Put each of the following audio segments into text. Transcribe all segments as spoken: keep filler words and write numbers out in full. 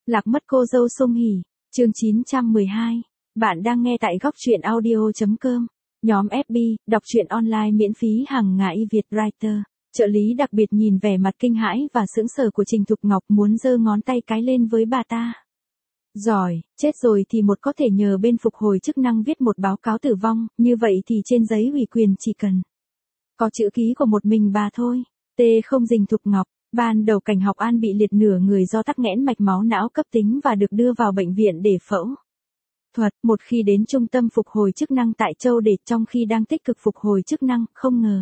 Lạc mất cô dâu Song Hỷ, chương chín trăm mười hai. Bạn đang nghe tại góc truyện audio chấm com. Nhóm ép bê, đọc truyện online miễn phí hàng ngày Việt Writer. Trợ lý đặc biệt nhìn vẻ mặt kinh hãi và sững sờ của Trình Thục Ngọc muốn giơ ngón tay cái lên với bà ta. Giỏi, chết rồi thì một có thể nhờ bên phục hồi chức năng viết một báo cáo tử vong, như vậy thì trên giấy ủy quyền chỉ cần có chữ ký của một mình bà thôi. T không Dình Thục Ngọc. Ban đầu Cảnh Học An bị liệt nửa người do tắc nghẽn mạch máu não cấp tính và được đưa vào bệnh viện để phẫu thuật. Một khi đến trung tâm phục hồi chức năng tại Châu Đệ, trong khi đang tích cực phục hồi chức năng, không ngờ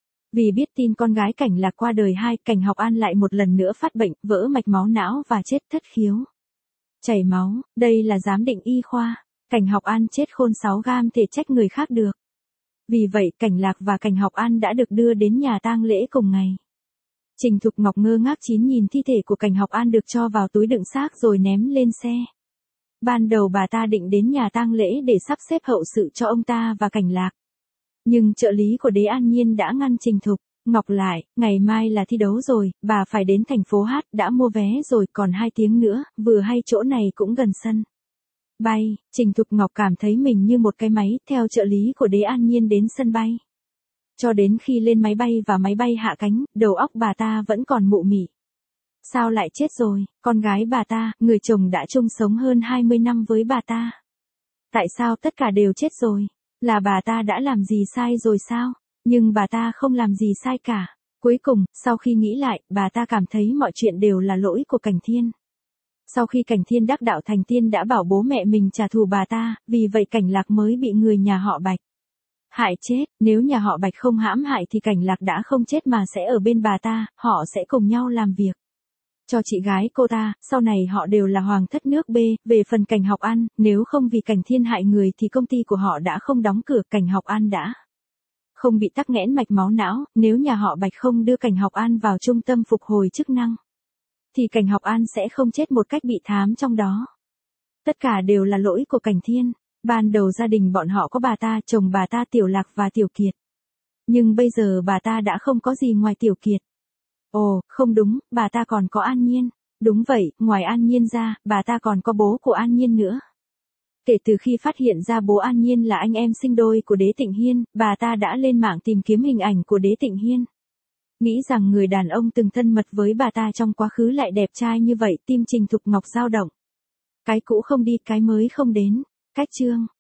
vì biết tin con gái Cảnh Lạc qua đời, hai Cảnh Học An lại một lần nữa phát bệnh, vỡ mạch máu não và chết thất khiếu chảy máu. Đây là giám định y khoa. Cảnh Học An chết khôn sáu gam thể trách người khác được. Vì vậy Cảnh Lạc và Cảnh Học An đã được đưa đến nhà tang lễ cùng ngày. Trình Thục Ngọc ngơ ngác chín nhìn thi thể của Cảnh Học An được cho vào túi đựng xác rồi ném lên xe. Ban đầu bà ta định đến nhà tang lễ để sắp xếp hậu sự cho ông ta và Cảnh Lạc. Nhưng trợ lý của Đế An Nhiên đã ngăn Trình Thục Ngọc lại. Ngày mai là thi đấu rồi, bà phải đến thành phố Hát, đã mua vé rồi, còn hai tiếng nữa, vừa hay chỗ này cũng gần sân bay. Trình Thục Ngọc cảm thấy mình như một cái máy, theo trợ lý của Đế An Nhiên đến sân bay. Cho đến khi lên máy bay và máy bay hạ cánh, đầu óc bà ta vẫn còn mụ mị. Sao lại chết rồi? Con gái bà ta, người chồng đã chung sống hơn hai mươi năm với bà ta. Tại sao tất cả đều chết rồi? Là bà ta đã làm gì sai rồi sao? Nhưng bà ta không làm gì sai cả. Cuối cùng, sau khi nghĩ lại, bà ta cảm thấy mọi chuyện đều là lỗi của Cảnh Thiên. Sau khi Cảnh Thiên đắc đạo thành tiên đã bảo bố mẹ mình trả thù bà ta, vì vậy Cảnh Lạc mới bị người nhà họ Bạch hại chết. Nếu nhà họ Bạch không hãm hại thì Cảnh Lạc đã không chết mà sẽ ở bên bà ta, họ sẽ cùng nhau làm việc cho chị gái cô ta, sau này họ đều là hoàng thất nước B. Về phần Cảnh Học An, nếu không vì Cảnh Thiên hại người thì công ty của họ đã không đóng cửa. Cảnh Học An đã không bị tắc nghẽn mạch máu não. Nếu nhà họ Bạch không đưa Cảnh Học An vào trung tâm phục hồi chức năng thì Cảnh Học An sẽ không chết một cách bị thám trong đó. Tất cả đều là lỗi của Cảnh Thiên. Ban đầu gia đình bọn họ có bà ta, chồng bà ta Tiểu Lạc và Tiểu Kiệt. Nhưng bây giờ bà ta đã không có gì ngoài Tiểu Kiệt. Ồ, không đúng, bà ta còn có An Nhiên. Đúng vậy, ngoài An Nhiên ra, bà ta còn có bố của An Nhiên nữa. Kể từ khi phát hiện ra bố An Nhiên là anh em sinh đôi của Đế Tịnh Hiên, bà ta đã lên mạng tìm kiếm hình ảnh của Đế Tịnh Hiên. Nghĩ rằng người đàn ông từng thân mật với bà ta trong quá khứ lại đẹp trai như vậy, tim Trình Thục Ngọc dao động. Cái cũ không đi, cái mới không đến. Cách chương